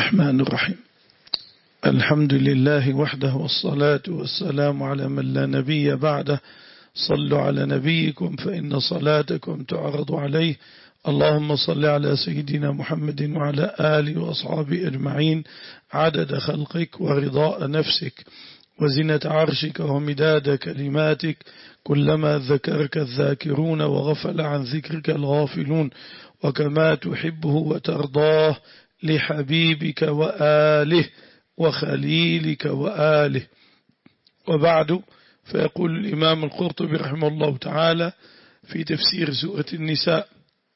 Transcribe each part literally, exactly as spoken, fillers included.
الرحمن الرحيم. الحمد لله وحده والصلاة والسلام على من لا نبي بعده. صلوا على نبيكم فإن صلاتكم تعرض عليه. اللهم صل على سيدنا محمد وعلى آله وأصحابه أجمعين عدد خلقك ورضاء نفسك وزنة عرشك ومداد كلماتك، كلما ذكرك الذاكرون وغفل عن ذكرك الغافلون، وكما تحبه وترضاه لحبيبك وآله وخليلك وآله. وبعد، فيقول الإمام القرطبي رحمه الله تعالى في تفسير سورة النساء: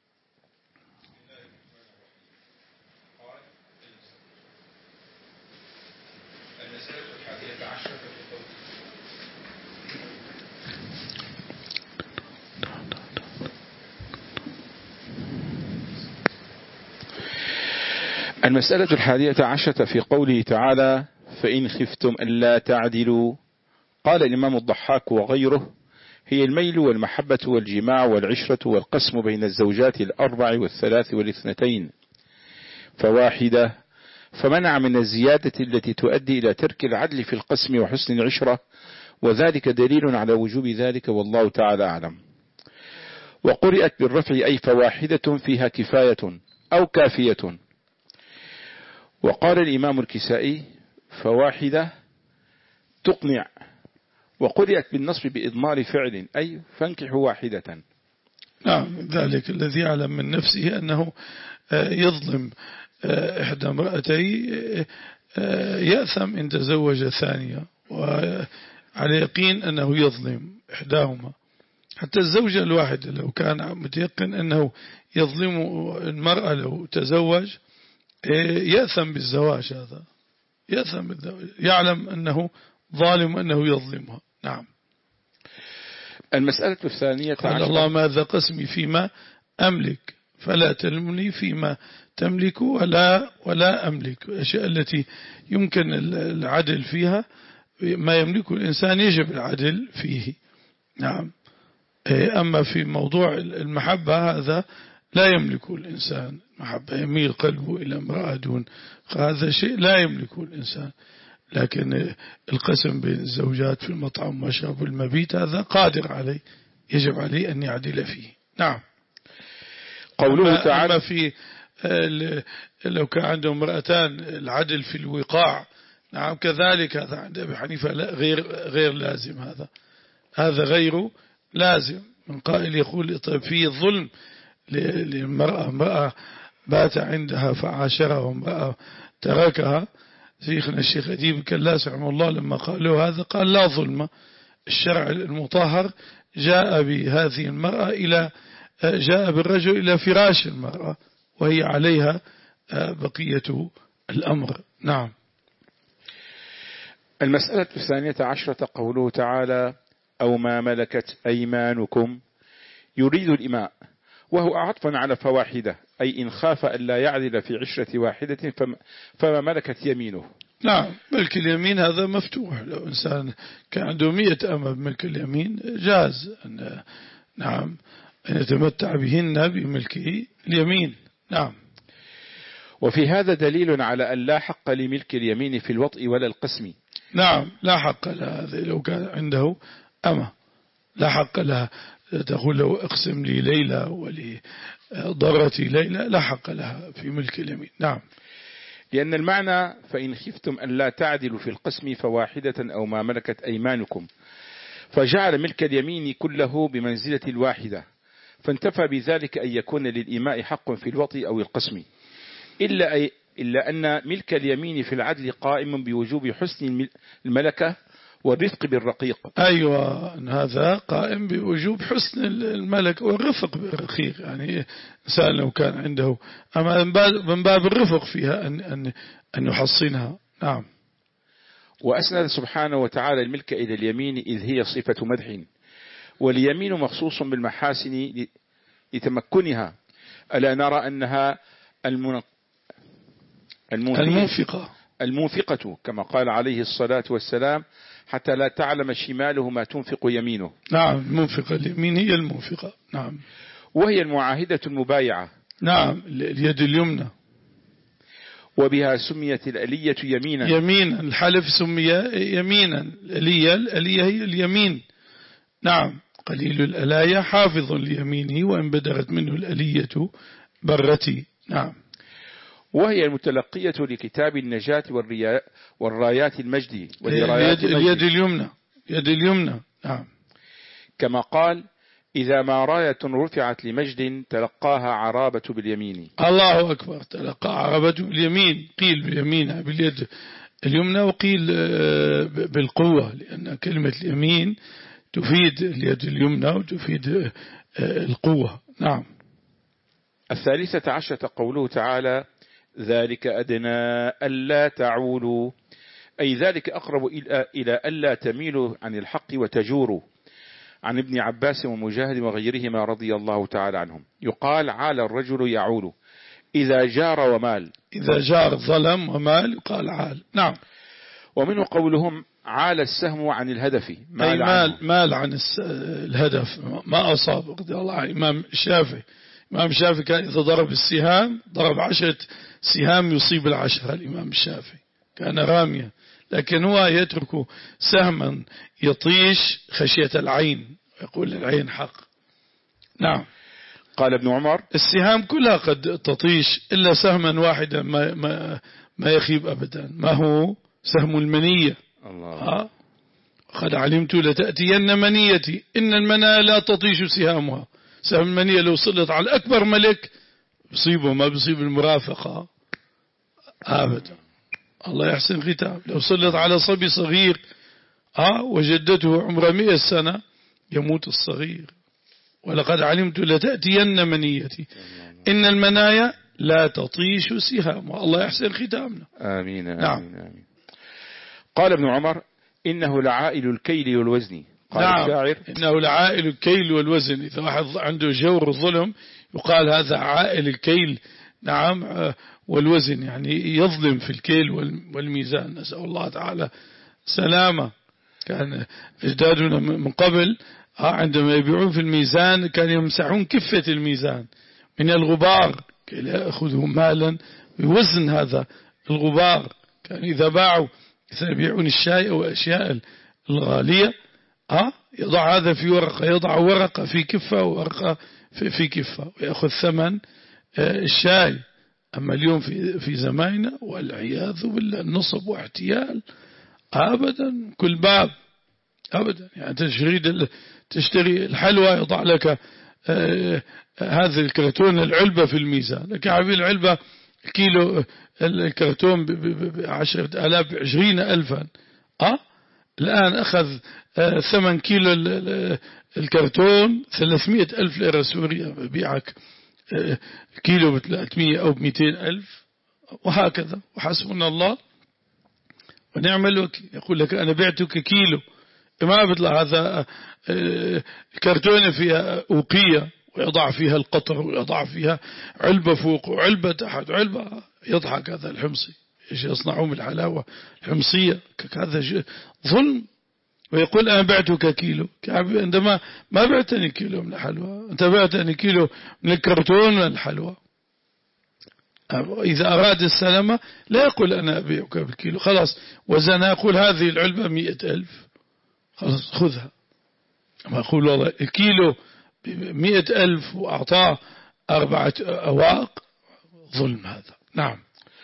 المسألة الحادية عشرة في قوله تعالى: فإن خفتم ألا تعدلوا. قال الإمام الضحاك وغيره: هي الميل والمحبة والجماع والعشرة والقسم بين الزوجات الأربع والثلاث والاثنتين فواحدة، فمنع من الزيادة التي تؤدي إلى ترك العدل في القسم وحسن العشرة، وذلك دليل على وجوب ذلك والله تعالى أعلم. وقرئت بالرفع أي فواحدة فيها كفاية أو كافية. وقال الإمام الكسائي: فواحدة تقنع. وقرئت بالنصب بإضمار فعل أي فانكحوا واحدة. نعم، ذلك الذي يعلم من نفسه أنه يظلم إحدى امرأتي يأثم إن تزوج ثانية، وعلى يقين أنه يظلم إحداهما. حتى الزوجة الواحدة لو كان متيقن أنه يظلم المرأة لو تزوج يأثم بالزواج، هذا يأثم بالزواج، يعلم أنه ظالم أنه يظلمها. نعم. المسألة الثانية: قال الله: ماذا قسمي فيما أملك فلا تلمني فيما تملك ولا ولا أملك. الأشياء التي يمكن العدل فيها، ما يملكه الإنسان يجب العدل فيه. نعم. أما في موضوع المحبة هذا لا يملكه الإنسان، محبة يميل قلبه إلى امرأة دون، هذا شيء لا يملكه الإنسان. لكن القسم بين الزوجات في المطعم والمشرب والمبيت هذا قادر عليه، يجب عليه أن يعدل فيه. نعم. قوله تعالى: أما في لو كان عنده امرأتان العدل في الوقاع، نعم كذلك هذا عند أبي حنيفة غير غير لازم. هذا هذا غير لازم. من قائل يقول: طيب فيه ظلم للمرأة، امرأة بات عندها فعاشرها وامرأة تركها. شيخنا الشيخ أديب كلاس رحمه الله لما قالوا هذا قال: لا ظلم، الشرع المطهر جاء بهذه المرأة إلى جاء بالرجل إلى فراش المرأة وهي عليها بقية الأمر. نعم. المسألة الثانية عشرة قوله تعالى: أو ما ملكت أيمانكم، يريد الإماء، وهو عطفا على فواحدة، أي إن خاف ألا يعدل في عشرة واحدة فما ملكت يمينه. نعم، ملك اليمين هذا مفتوح، لو إنسان كان عنده مئة أمة بملك اليمين جاز أن نعم أن يتمتع بهن بملك اليمين. نعم. وفي هذا دليل على أن لا حق لملك اليمين في الوطء ولا القسم. نعم، لا حق لها. لو كان عنده أمة لا حق لها تقول له اقسم لي ليلة ولضرتي ليلة، لا حق لها في ملك اليمين. نعم. لأن المعنى: فإن خفتم أن لا تعدلوا في القسم فواحدة أو ما ملكت أيمانكم، فجعل ملك اليمين كله بمنزلة الواحدة، فانتفى بذلك أن يكون للإماء حق في الوطء أو القسم، إلا, أي إلا أن ملك اليمين في العدل قائم بوجوب حسن الملكة والرفق بالرقيق. أيوة، هذا قائم بوجوب حسن الملك والرفق بالرقيق. يعني إنسان لو كان عنده، أما من باب الرفق فيها أن, أن, أن يحصنها. نعم. وأسند سبحانه وتعالى الملك إلى اليمين إذ هي صفة مدح، واليمين مخصوص بالمحاسن لتمكنها. ألا نرى أنها المنفقة المنفقة كما قال عليه الصلاة والسلام: حتى لا تعلم شماله ما تنفق يمينه. نعم، المنفقة اليمين هي المنفقة. نعم. وهي المعاهدة المبايعة. نعم، اليد اليمنى. وبها سميت الألية يمينا. يمينا، الحلف سمي يمينا. الألية الألية هي اليمين. نعم. قليل الألاية حافظ ليمينه، وإن بدرت منه الألية برتي. نعم. وهي المتلقية لكتاب النجاة والرايات المجد اليد, اليد اليمنى. اليد اليمنى. نعم. كما قال: إذا ما راية رفعت لمجد تلقاها عرابة باليمين. الله أكبر. تلقى عرابة باليمين، قيل باليمين باليد اليمنى، وقيل بالقوة، لأن كلمة اليمين تفيد اليد اليمنى وتفيد القوة. نعم. الثالثة عشرة قوله تعالى: ذلك أدنى ألا تعولوا، أي ذلك أقرب إلى ألا تميلوا عن الحق وتجوروا. عن ابن عباس ومجاهد وغيرهما رضي الله تعالى عنهم. يقال: عال الرجل يعول إذا جار ومال. إذا جار ظلم ومال يقال عال. نعم. ومنه قولهم: عال السهم عن الهدف، مال أي مال, مال عن الهدف، ما أصاب. رضي الله عن إمام الشافعي. إمام الشافعي كان إذا ضرب السهام ضرب عشرة سهام يصيب العشرة. الإمام الشافعي كان راميا، لكن هو يترك سهما يطيش خشية العين، يقول العين حق. نعم. قال ابن عمر: السهام كلها قد تطيش إلا سهما واحدا ما, ما, ما يخيب أبدا، ما هو سهم المنية. الله. قد علمت لتأتين منيتي إن المنايا لا تطيش سهامها. سهم المنية لو سلط على أكبر ملك بصيبه، ما بصيب المرافقة أبدا. الله يحسن ختام. لو سلط على صبي صغير آه وجدته عمره مئة سنة يموت الصغير. ولقد علمت لتأتين منيتي إن المنايا لا تطيش سهامها. الله يحسن ختامنا. آمين. آمين. نعم. آمين. قال ابن عمر: إنه لعائل الكيل والوزن. قال نعم. الشاعر: إنه لعائل الكيل والوزن. إذا واحد عنده جور الظلم يقال هذا عائل الكيل. نعم. والوزن يعني يظلم في الكيل والميزان. نسأل الله تعالى سلامة. كان أجدادنا من قبل عندما يبيعون في الميزان كان يمسحون كفة الميزان من الغبار كي لا يأخذوا مالا بوزن هذا الغبار. كان إذا باعوا إذا يبيعون الشاي أو أشياء الغالية أه يضع هذا في ورقة، يضع ورقة في كفة وورقة في, في كفة ويأخذ ثمن الشاي. أما اليوم في في زماننا والعياذ بالله النصب واحتيال أبدا كل باب أبدا. يعني تشتري تشتري الحلوى يضع لك آه هذا الكرتون العلبة في الميزان، لك عبي العلبة كيلو الكرتون بعشرة آلاف بعشرين ألفا. أه الآن أخذ آه ثمن كيلو الكرتون ثلاثمائة ألف ليرة سوريا، بيعك آه كيلو بثلاثمائة أو بمئتين ألف وهكذا. وحسبنا الله ونعم الوكيل. يقول لك أنا بعتك كيلو، ما بيطلع هذا كرتونة فيها أوقية ويضع فيها القطر ويضع فيها علبة فوق وعلبة تحت علبة. يضحك هذا الحمصي إيش يصنعون بالحلاوة الحمصية. هذا ظلم. ويقول أنا بعتك كيلو، عندما ما بعتني كيلو من الحلوى، أنت بعتني كيلو من الكرتون من الحلوى. إذا أراد السلامة لا يقول أنا أبيعك بالكيلو، خلاص وزنها يقول هذه العلبة مئة ألف، خلاص خذها. ما أقول والله الكيلو بمئة ألف وأعطاه أربعة أواق، ظلم هذا. نعم.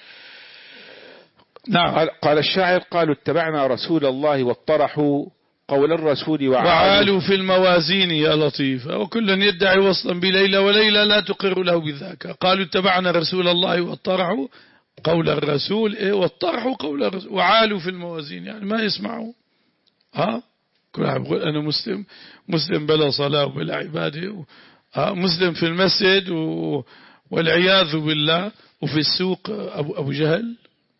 نعم. قال الشاعر: قالوا اتبعنا رسول الله واطرحوا قول الرسول وعالوا, وعالوا في الموازين يا لطيف، وكل يدعي وصلا بليلة وليلة لا تقر له بذاك. قالوا اتبعنا رسول الله واطرحوا قول الرسول إيه واطرحوا قول الرسول وعالوا في الموازين، يعني ما يسمعوا. ها كل واحد يقول أنا مسلم، مسلم بلا صلاة وبلا عبادة، مسلم في المسجد و... والعياذ بالله، وفي السوق أبو, أبو جهل.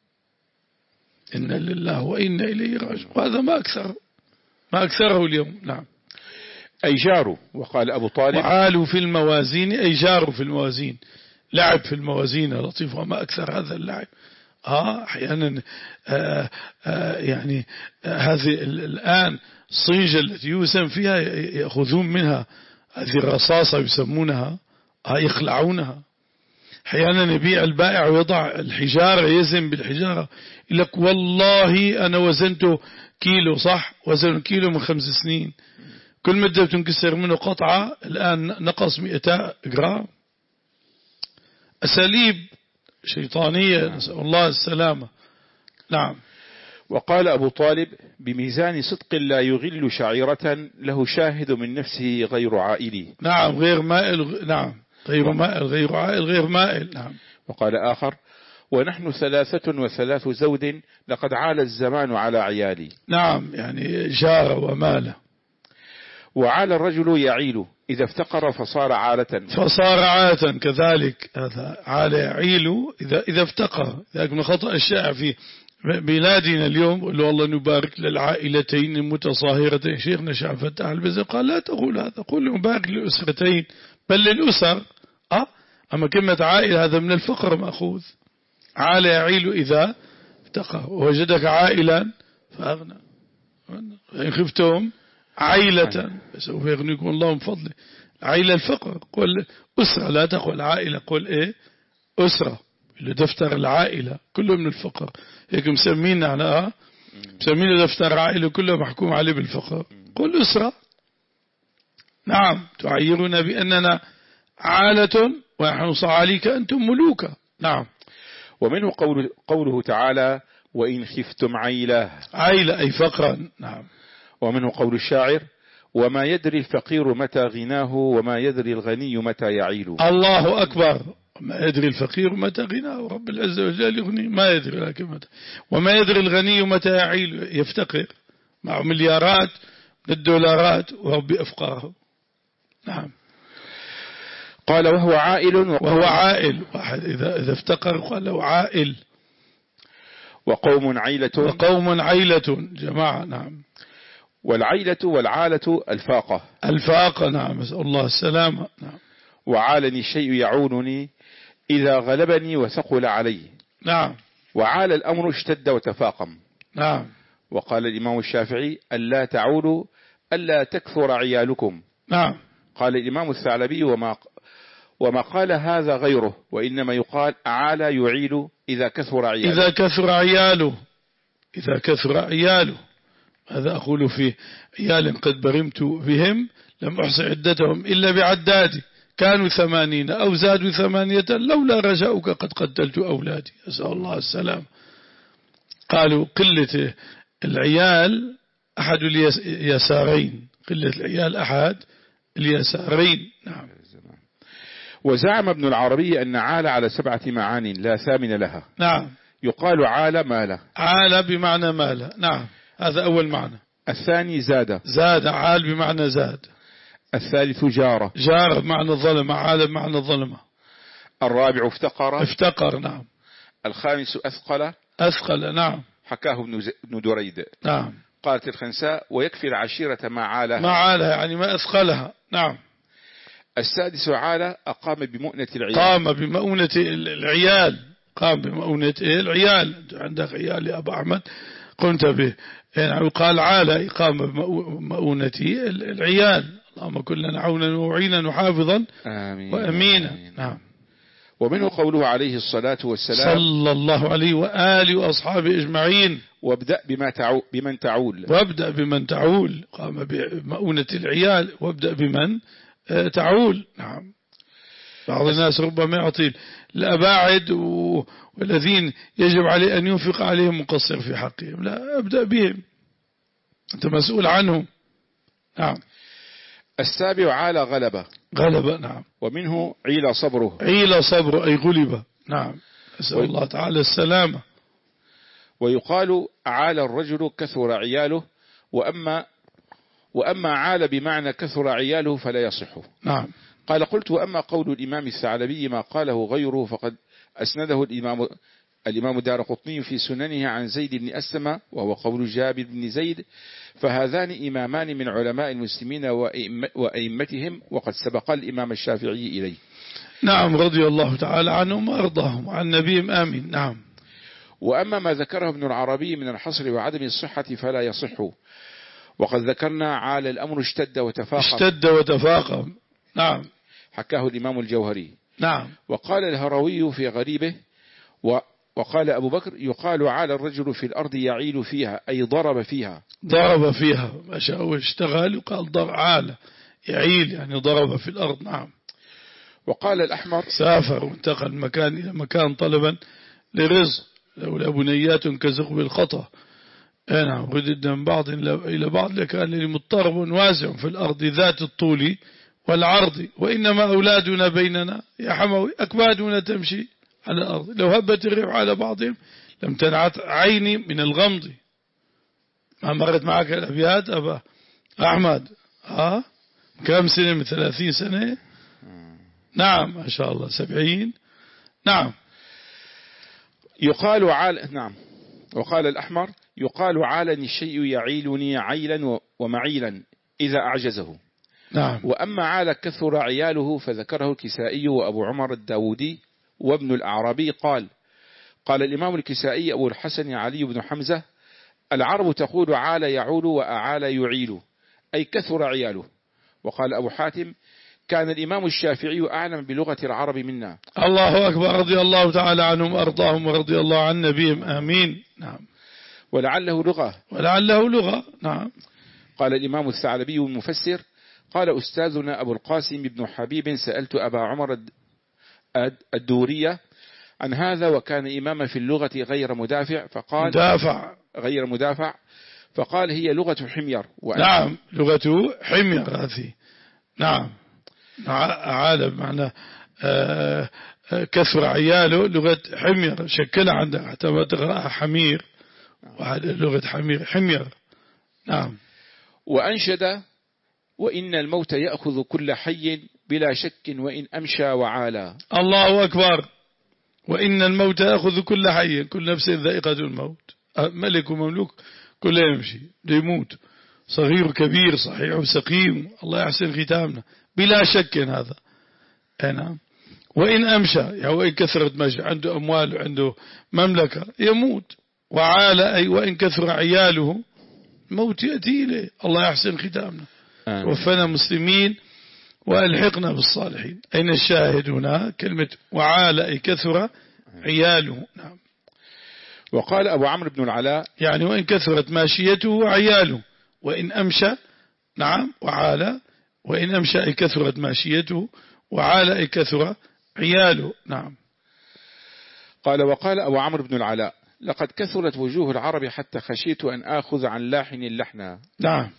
إن لله وإنا إليه راجعون. وهذا ما أكثر ما أكثره اليوم. نعم. أي جاروا. وقال أبو طالب: وعالوا في الموازين أي جاروا في الموازين، لعب في الموازين يا لطيف. وما أكثر هذا اللعب. آه أحيانا آه آه يعني آه هذه الآن الصيجة التي يوسم فيها يأخذون منها هذه الرصاصة يسمونها، آه يخلعونها. أحيانا يبيع البائع ويضع الحجارة، يزن بالحجارة، يقول لك والله أنا وزنته كيلو، صح، وزن كيلو من خمس سنين، كل مدة بتنكسر منه قطعة، الآن نقص مئة جرام. أساليب شيطانية، نسأل الله السلامة. نعم. وقال أبو طالب: بميزان صدق لا يغل شعيرة له شاهد من نفسه غير عائلي. نعم، غير مائل. نعم، غير مائل، غير عائل، غير مائل. نعم. وقال آخر: ونحن ثلاثة وثلاث زود لقد عال الزمان على عيالي. نعم، يعني جار ومال. وعال الرجل يعيل إذا افتقر فصار عالة. فصار عالة كذلك، هذا عال يعيل إذا إذا افتقر. ذلك من خطأ الشائع في بلادنا اليوم، قل والله نبارك للعائلتين المتصاهرتين. شيخنا شيخ فتح البزر قال لا تقول هذا، قل نبارك للأسرتين، بل للأسر. أه؟ أما كلمة عائل هذا من الفقر مأخوذ. عال يعيل إذا افتقر، ووجدك عائلا فأغنى، إن خفتم عائلة سوف يغنيكم الله من فضله. عائلة الفقر، قل أسرة، لا تقل عائلة، قل إيه أسرة، اللي دفتر العائلة كله من الفقر. هيك مسمين على مسمين دفتر عائلة كله محكوم عليه بالفقر. قل أسرة. نعم، تعيرنا بأننا عالة ونحن صعاليك أنتم ملوكا. نعم. ومنه قول قوله تعالى: وإن خفتم عيلة. عيلة أي فقرا. نعم. ومنه قول الشاعر: وما يدري الفقير متى غناه وما يدري الغني متى يعيل. الله أكبر. ما يدري الفقير متى غناه، رب العزة والجلال يغني، ما يدري لكن متى. وما يدري الغني متى يعيل، يفتقر مع مليارات من الدولارات وربي أفقاره. نعم. قال: وهو عائل. وهو عائل، واحد إذا إذا افتقر قال له عائل. وقوم عيلة. وقوم عيلة جماعة. نعم. والعيلة والعالة الفاقة. الفاقة. نعم، نسأل الله السلامة. نعم. وعالني الشيء يعونني إذا غلبني وثقل علي. نعم. وعال الأمر اشتد وتفاقم. نعم. وقال الإمام الشافعي: ألا تعولوا ألا تكثر عيالكم. نعم. قال الإمام الثعلبي: وما وما قال هذا غيره، وإنما يقال عال يعيل إذا كثر عياله. إذا كثر عياله، إذا كثر عياله. هذا أقول فيه: عيال قد برمت بهم لم أحصي عدتهم إلا بعدادي، كانوا ثمانين أو زادوا ثمانية لولا رجاؤك قد قتلت أولادي. أسأل الله السلام. قالوا قلة العيال أحد اليسارين، قلة العيال أحد اليسارين. نعم. وزعم ابن العربي أن عال على سبعة معان لا ثامن لها. نعم. يقال عال مال. عال بمعنى مال. نعم، هذا أول معنى. الثاني زاد. زاد، عال بمعنى زاد. الثالث جارة. جارة بمعنى الظلمة، عال بمعنى الظلمة. الرابع افتقر. افتقر. نعم. الخامس أثقل. أثقل. نعم. حكاه ابن دريد. نعم. قالت الخنساء: ويكفي العشيرة ما عالها. ما عالها يعني ما أثقلها. نعم. السادس عال أقام بمؤنة العيال. قام بمؤنة العيال. قام بمؤنة العيال. عندك عيال يا أبا أحمد قمت به. يعني قال عال إقام بمؤنة العيال. اللهم كن لنا عونا وعينا وحافظا آمين وأمينا. آمين. نعم. ومنه قوله عليه الصلاة والسلام: صلى الله عليه وآله وأصحابه أجمعين: وابدأ بما تعو بمن تعول. وابدأ بمن تعول. قام بمؤونة العيال، وابدأ بمن تعول. نعم. بعض الناس ربما يعطي الأباعد والذين يجب عليه أن ينفق عليهم مقصر في حقهم. لا، ابدأ بهم، أنت مسؤول عنهم. نعم. السابع عال غلبة. غلبة. نعم. ومنه عيل صبره. عيل صبر أي غلبة. نعم. أسأل الله تعالى السلامة. ويقال عال الرجل كثر عياله، وأما وأما عال بمعنى كثر عياله فلا يصح. نعم. قال: قلت: وأما قول الإمام الثعلبي ما قاله غيره فقد أسنده الإمام الإمام الدارقطني في سننه عن زيد بن أسلم، وهو قول جابر بن زيد، فهذان إمامان من علماء المسلمين وأئمتهم، وقد سبق الإمام الشافعي إليه. نعم، رضي الله تعالى عنهم وأرضاهم عن نبيهم آمين. نعم. وأما ما ذكره ابن العربي من الحصر وعدم الصحة فلا يصح، وقد ذكرنا عال الأمر اشتد وتفاقم. اشتد وتفاقم. نعم. حكاه الإمام الجوهري. نعم. وقال الهروي في غريبه وقال أبو بكر يقال عال الرجل في الأرض يعيل فيها أي ضرب فيها. ضرب فيها ما شاء واشتغل يقال ضرب عال يعيل يعني ضرب في الأرض. نعم. وقال الأحمر سافر وانتقل مكان إلى مكان طلبا لرزق لولا بنيات كزغب الخطأ. نعم. ردد من بعض إلى بعض لكان لمضطرب واسع في الأرض ذات الطول والعرض وإنما أولادنا بيننا يا حموي أكبادنا تمشي على الأرض لو هبت الريح على بعضهم لم تنعت عيني من الغمض. ما مرت معك الأبيات أبا أحمد؟ ها كم سنة؟ من ثلاثين سنة. نعم ما شاء الله. سبعين. نعم. يقال عال. نعم. وقال الأحمر يقال عالني الشيء يعيلني عيلا ومعيلا إذا أعجزه. نعم. وأما عال كثر عياله فذكره الكسائي وأبو عمر الداودي وابن الأعرابي قال قال الإمام الكسائي أبو الحسن علي بن حمزة العرب تقول عال يعول وأعال يعيل أي كثر عياله. وقال أبو حاتم كان الإمام الشافعي أعلم بلغة العرب منا. الله أكبر. رضي الله تعالى عنهم وأرضاهم ورضي الله عن نبيهم آمين. نعم. ولعله لغة. ولعله لغة. نعم. قال الإمام الثعلبي المفسر قال أستاذنا أبو القاسم بن حبيب سألت أبا عمر الدورية عن هذا وكان إماما في اللغة غير مدافع فقال مدافع غير مدافع فقال هي لغة حمير. نعم لغة حمير هذه. نعم. عالم معنى آه كثر عياله لغة حمير شكلها عندها حتى ما تقرأها حمير وهذه لغة حمير حمير. نعم. وأنشد وإن الموت يأخذ كل حي بلا شك وإن أمشى وعالى. الله أكبر. وإن الموت يأخذ كل حي كل نفس ذائقة الموت. ملك ومملوك كله يمشي يموت صغير كبير صحيح وسقيم الله يحسن ختامنا بلا شك هذا. نعم. وإن أمشى يعني وإن كثرت مشي عنده أموال وعنده مملكة يموت. وعالى أي وإن كثر عياله موت يأتي إليه. الله يحسن ختامنا. وفنا مسلمين وألحقنا بالصالحين. أين الشاهد هنا؟ كلمة وعال أي كثر عياله. نعم. وقال أبو عمرو بن العلاء يعني وإن كثرت ماشيته وعياله وإن أمشى. نعم. وعال وإن أمشى أي كثرت ماشيته وعال أي كثر عياله. نعم. قال وقال أبو عمرو بن العلاء لقد كثرت وجوه العرب حتى خشيت أن آخذ عن لاحن اللحنا. نعم.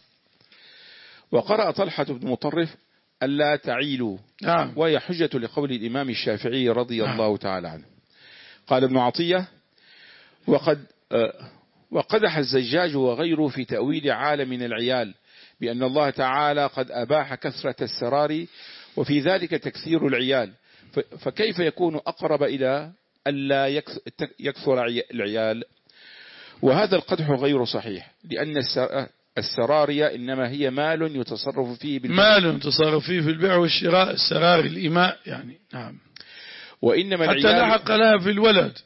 وقرأ طلحة بن مطرف ألا تعيلوا. نعم. وهي حجة لقول الإمام الشافعي رضي نعم. الله تعالى عنه. قال ابن عطية وقد وقدح الزجاج وغيره في تأويل عال من العيال بأن الله تعالى قد أباح كثرة السرار وفي ذلك تكثير العيال فكيف يكون أقرب إلى ألا يكثر العيال. وهذا القدح غير صحيح لأن السرارية إنما هي مال يتصرف فيه بالبيع. مال يتصرف فيه في البيع والشراء. السرار الإماء يعني. نعم. وإنما حتى لا حق لها في الولد.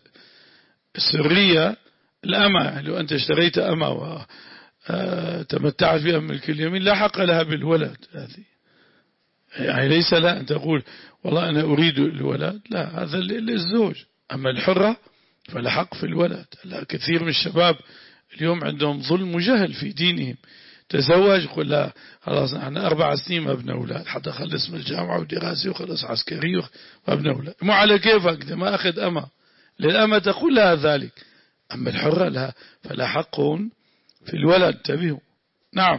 السرية الأمة يعني لو أنت اشتريت أمة وتمتعت بها ملك اليمين لا حق لها بالولد. هذه يعني ليس لا أن تقول والله أنا أريد الولد لا هذا للزوج. أما الحرة فلا حق في الولد. لا كثير من الشباب اليوم عندهم ظلم وجهل في دينهم. تزوج قل لا خلاص احنا أربع سنين ما ابن أولاد حتى خلص من الجامعة ودراسي وخلص عسكري ما ابن أولاد. مو على كيفك ده ما أخذ أما للأمة تقول لها ذلك. أما الحرة لها فلا حق في الولد. انتبهوا. نعم.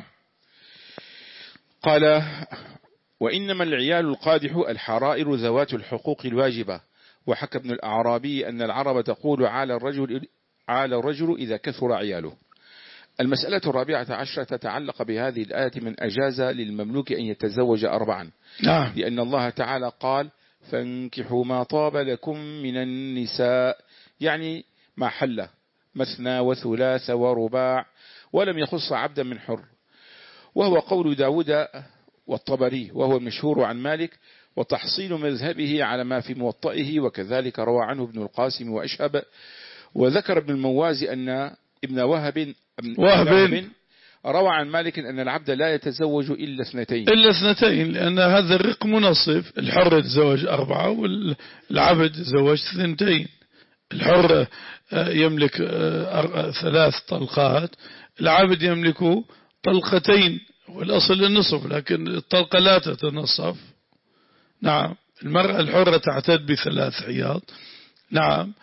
قال وإنما العيال القادح الحرائر ذوات الحقوق الواجبة. وحكى ابن الأعرابي أن العرب تقول على الرجل على الرجل إذا كثر عياله. المسألة الرابعة عشرة تتعلق بهذه الآية من أجاز للمملوك أن يتزوج أربعا. نعم. لأن الله تعالى قال فانكحوا ما طاب لكم من النساء يعني ما حل مثنى وثلاث ورباع ولم يخص عبدا من حر. وهو قول داود والطبري وهو المشهور عن مالك وتحصيل مذهبه على ما في موطئه وكذلك روى عنه ابن القاسم وأشهب. وذكر ابن الموازي أن ابن وهب, وهب روى عن مالك أن العبد لا يتزوج إلا اثنتين إلا اثنتين، لأن هذا الرق منصف، الحر يتزوج أربعة والعبد يتزوج اثنتين. الحر يملك ثلاث طلقات، العبد يملك طلقتين، والأصل النصف، لكن الطلقة لا تتنصف. نعم. المرأة الحرة تعتد بثلاث حياض. نعم.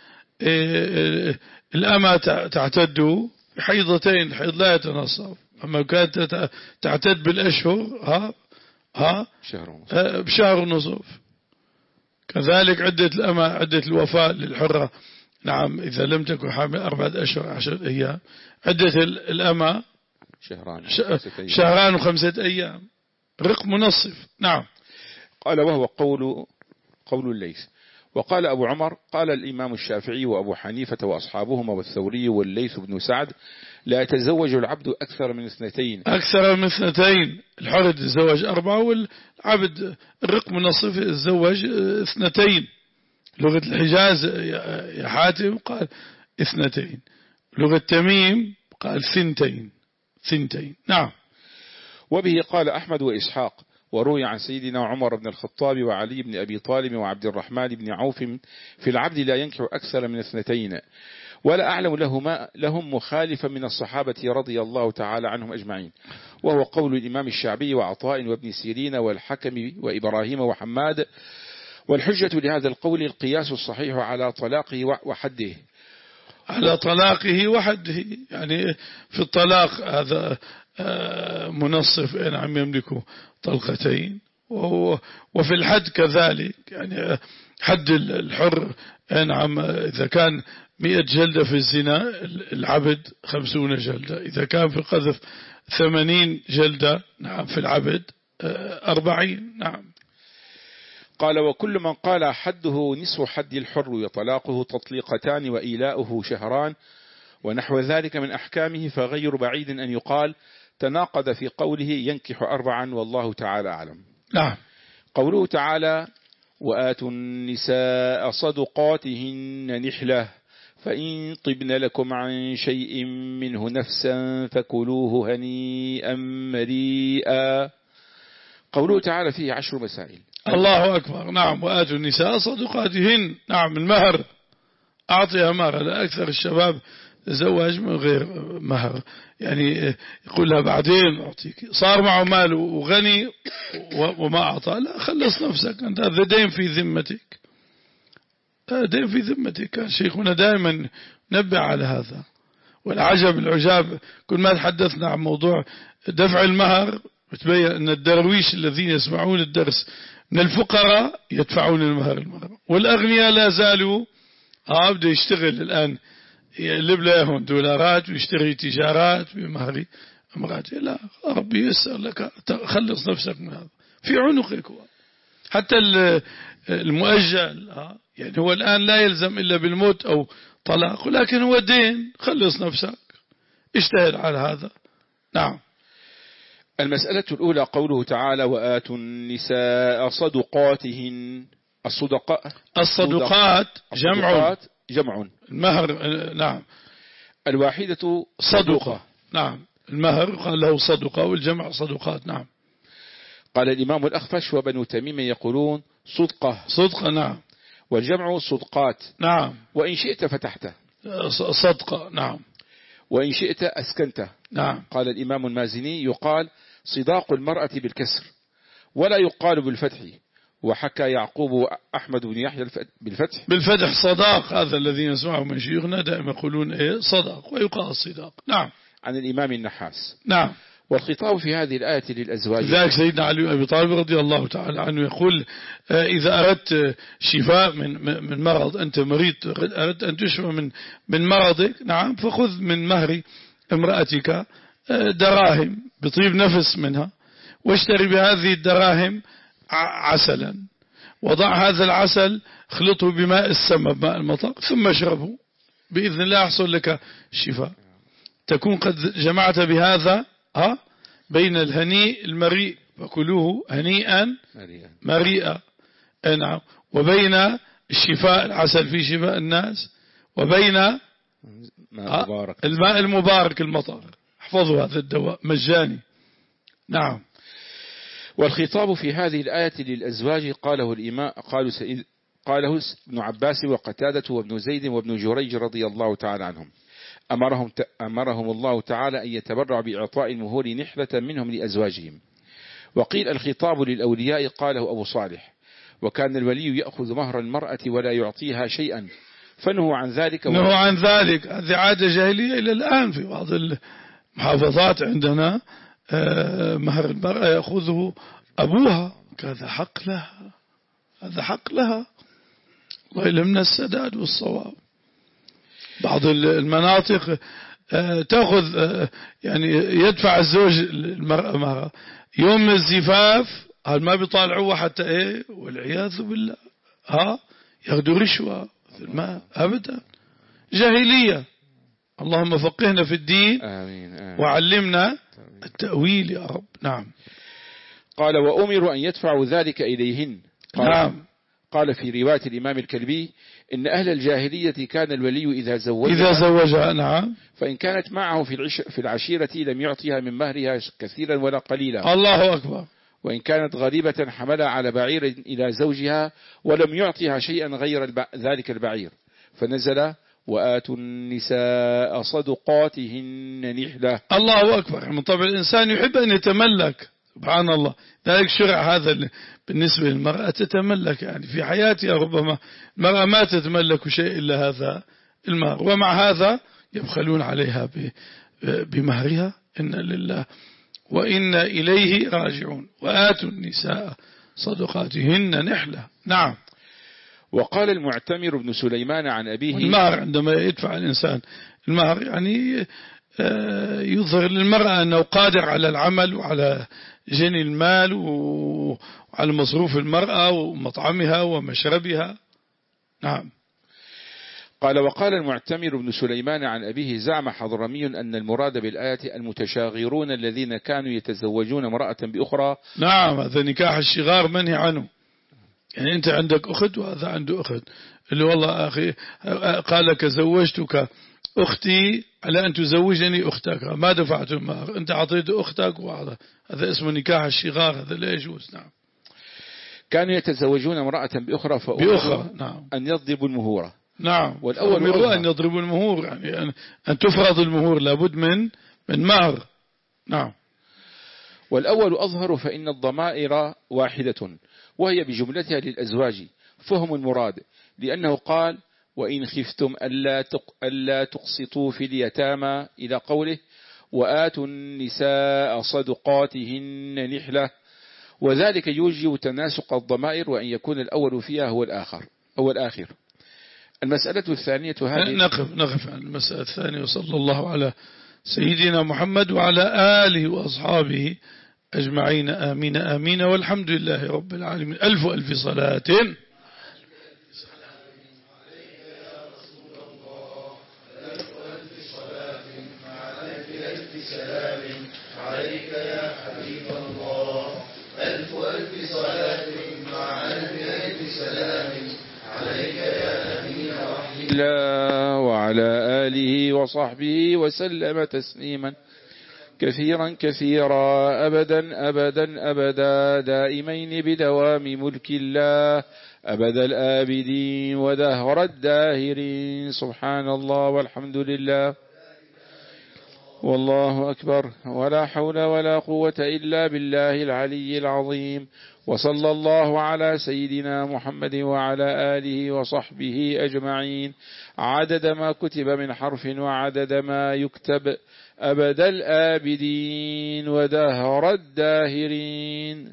الأمة تعتد بحيضتين، الحيض لا يتنصف. أما كانت تعتد بالأشهر ها ها بشهر ونصف. كذلك عدة الأمة، عدة الوفاة للحرة. نعم. إذا لم تكن حامل أربعة أشهر عشرة أيام. عدة الأمة شهران شهران وخمسة أيام. رق منصف. نعم. قال وهو قول قول الليث. وقال أبو عمر قال الإمام الشافعي وأبو حنيفة وأصحابهما والثوري والليث بن سعد لا يتزوج العبد أكثر من اثنتين. أكثر من اثنتين. الحر يتزوج أربعة، والعبد الرق منصف يتزوج اثنتين. لغة الحجاز يا حاتم قال اثنتين، لغة تميم قال ثنتين ثنتين. نعم. وبه قال أحمد وإسحاق. وروي عن سيدنا عمر بن الخطاب وعلي بن أبي طالب وعبد الرحمن بن عوف في العبد لا ينكح أكثر من اثنتين، ولا أعلم لهما لهم مخالفا من الصحابة رضي الله تعالى عنهم أجمعين، وهو قول الإمام الشعبي وعطاء وابن سيرين والحكم وإبراهيم وحماد. والحجة لهذا القول القياس الصحيح على طلاقه وحده. على طلاقه وحده، يعني في الطلاق هذا منصف إن عم يملكه طلقتين، وفي الحد كذلك، يعني حد الحر إن عم إذا كان مئة جلدة في الزنا، العبد خمسون جلدة. إذا كان في القذف ثمانين جلدة، نعم، في العبد أربعين. نعم. قال وكل من قال حده نصف حد الحر وطلاقه تطليقتان وإيلاؤه شهران ونحو ذلك من أحكامه، فغير بعيد أن يقال تناقض في قوله ينكح أربعا، والله تعالى أعلم. نعم. قوله تعالى وآتوا النساء صدقاتهن نحلة فإن طبن لكم عن شيء منه نفسا فكلوه هنيئا مريئا. قوله تعالى فيه عشر مسائل. الله أكبر. نعم. وآتوا النساء صدقاتهن. نعم. المهر أعطيها مهر. لا أكثر الشباب زواج من غير مهر، يعني يقول لها بعدين أعطيك، صار معه مال وغني وما أعطى، لا، خلص نفسك أنت، هذا دين في ذمتك، دين في ذمتك. كان شيخنا دائما نبه على هذا. والعجب العجاب كل ما تحدثنا عن موضوع دفع المهر بتبين أن الدرويش الذين يسمعون الدرس من الفقراء يدفعون المهر المهر، والأغنياء لا زالوا آه بده يشتغل الآن، يقلب لهم دولارات ويشتري تجارات بمهر امراته. لا، ربي يسر لك، خلص نفسك من هذا في عنقك. حتى المؤجل آه يعني هو الآن لا يلزم إلا بالموت أو طلاق، ولكن هو دين، خلص نفسك، اجتهد على هذا. نعم. المسألة الأولى قوله تعالى وآتوا النساء صدقاتهن. الصدقاء الصدقات جمع جمع المهر. نعم. الواحدة صدقة. نعم. المهر قال له صدقة، والجمع صدقات. نعم. قال الإمام الأخفش وبنو تميم يقولون صدقة. صدقة. نعم. والجمع صدقات. نعم. وإن شئت فتحته صدقة. نعم. وإن شئت أسكنته. نعم. قال الإمام المازني يقال صداق المرأة بالكسر ولا يقال بالفتح. وحكى يعقوب أحمد بن يحيى بالفتح. بالفتح صداق، هذا الذي يسمعه من شيوخنا دائما يقولون إيه صداق، ويقال صداق. نعم. عن الإمام النحاس. نعم. والخطاب في هذه الآية للأزواج. لذلك سيدنا علي بن أبي طالب رضي الله تعالى عنه يقول إذا أردت شفاء من من مرض، أنت مريض أردت أن تشفى من من مرضك، نعم، فخذ من مهر امرأتك دراهم بطيب نفس منها، واشتري بهذه الدراهم عسلا، وضع هذا العسل اخلطه بماء السماء بماء المطر ثم اشربه، بإذن الله يحصل لك شفاء. تكون قد جمعت بهذا ها بين الهنيء المريء فكلوه هنيئا مريئا، نعم، وبين الشفاء العسل في شفاء الناس، وبين الماء المبارك المطر. احفظوا هذا الدواء مجاني. نعم. والخطاب في هذه الآية للأزواج قاله الإمام قالوا سيد قاله ابن عباس وقتادة وابن زيد وابن جريج رضي الله تعالى عنهم. أمرهم, أمرهم الله تعالى أن يتبرع بإعطاء المهور نحلة منهم لأزواجهم. وقيل الخطاب للأولياء قاله أبو صالح وكان الولي يأخذ مهر المرأة ولا يعطيها شيئا فنهوا عن ذلك. نهوا عن ذلك. هذه عادة جاهلية إلى الآن في بعض المحافظات عندنا. مهر المرأة يأخذه أبوها. هذا حق لها، هذا حق لها. الله يلمنا السداد والصواب. بعض المناطق تأخذ يعني يدفع الزوج المرأة مهرها يوم الزفاف، هل ما بيطالعوها حتى ايه؟ والعياذ بالله ها ياخذوا رشوة في المال أبدا. جاهلية. اللهم فقهنا في الدين. آمين آمين. وعلمنا التأويل يا رب. نعم. قال وأمروا أن يدفعوا ذلك إليهن. قال نعم. قال في رواية الإمام الكلبي إن أهل الجاهلية كان الولي إذا زوجها إذا زوجها نعم فإن كانت معه في العش في العشيرة لم يعطيها من مهرها كثيرا ولا قليلا. الله أكبر. وإن كانت غريبة حملها على بعير إلى زوجها ولم يعطيها شيئا غير الب... ذلك البعير فنزل وآتوا النساء صدقاتهن نحلة. الله أكبر. من طبع الإنسان يحب أن يتملك. سبحان الله. ذلك شرع هذا بالنسبة للمرأة تتملك. يعني في حياتها ربما المرأة ما تتملك شيء إلا هذا المهر، ومع هذا يبخلون عليها بمهرها. إن لله وإنا إليه راجعون. وآتوا النساء صدقاتهن نحلة. نعم. وقال المعتمر بن سليمان عن أبيه المهر عندما يدفع الإنسان المهر يعني يظهر للمرأة أنه قادر على العمل وعلى جني المال وعلى مصروف المرأة ومطعمها ومشربها. نعم. قال وقال المعتمر بن سليمان عن أبيه زعم حضرمي أن المراد بالآية المتشاغرون الذين كانوا يتزوجون امرأة بأخرى. نعم. هذا نكاح الشغار منهي عنه. يعني أنت عندك أخت وهذا عنده أخت اللي والله أخي قال لك زوجتك أختي على أن تزوجني أختك ما دفعت المهر أنت أعطيت أختك وهذا هذا اسمه نكاح الشغار. هذا لا يجوز. نعم. كانوا يتزوجون امرأة بأخرى بأخرى. نعم. أن يضربوا المهورة. نعم. والأول أن يضربوا المهور يعني أن تفرض المهور لابد من من مهر. نعم. والأول أظهر فإن الضمائر واحدة وهي بجملتها للأزواج فهم المراد لأنه قال وإن خفتم ألا, تق ألا تقسطوا في اليتامى إلى قوله وآتوا النساء صدقاتهن نحلة وذلك يوجب تناسق الضمائر وأن يكون الأول فيها هو الآخر هو الآخر. المسألة الثانية هذه نقف نقف عن المسألة الثانية. وصلى الله على سيدنا محمد وعلى آله وأصحابه أجمعين. آمين آمين. والحمد لله رب العالمين. ألف ألف صلاة عليك يا حبيب الله. ألف ألف صلاة مع ألف ألف سلام عليك يا أمين وحي الله وعلى آله وصحبه وسلم تسليما كثيرا كثيرا أبدا أبدا أبدا دائمين بدوام ملك الله أبد الآبدين ودهر الداهرين. سبحان الله والحمد لله والله أكبر ولا حول ولا قوة إلا بالله العلي العظيم. وصلى الله على سيدنا محمد وعلى آله وصحبه أجمعين عدد ما كتب من حرف وعدد ما يكتب أبد الآبدين ودهر الداهرين.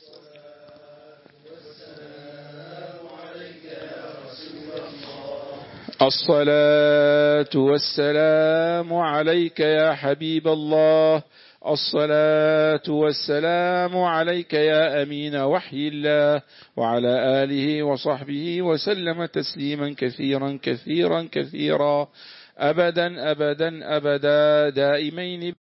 الصلاة والسلام عليك يا حبيب الله. الصلاة والسلام عليك يا أمين وحي الله وعلى آله وصحبه وسلم تسليما كثيرا كثيرا كثيرا أبدا أبدا أبدا دائمين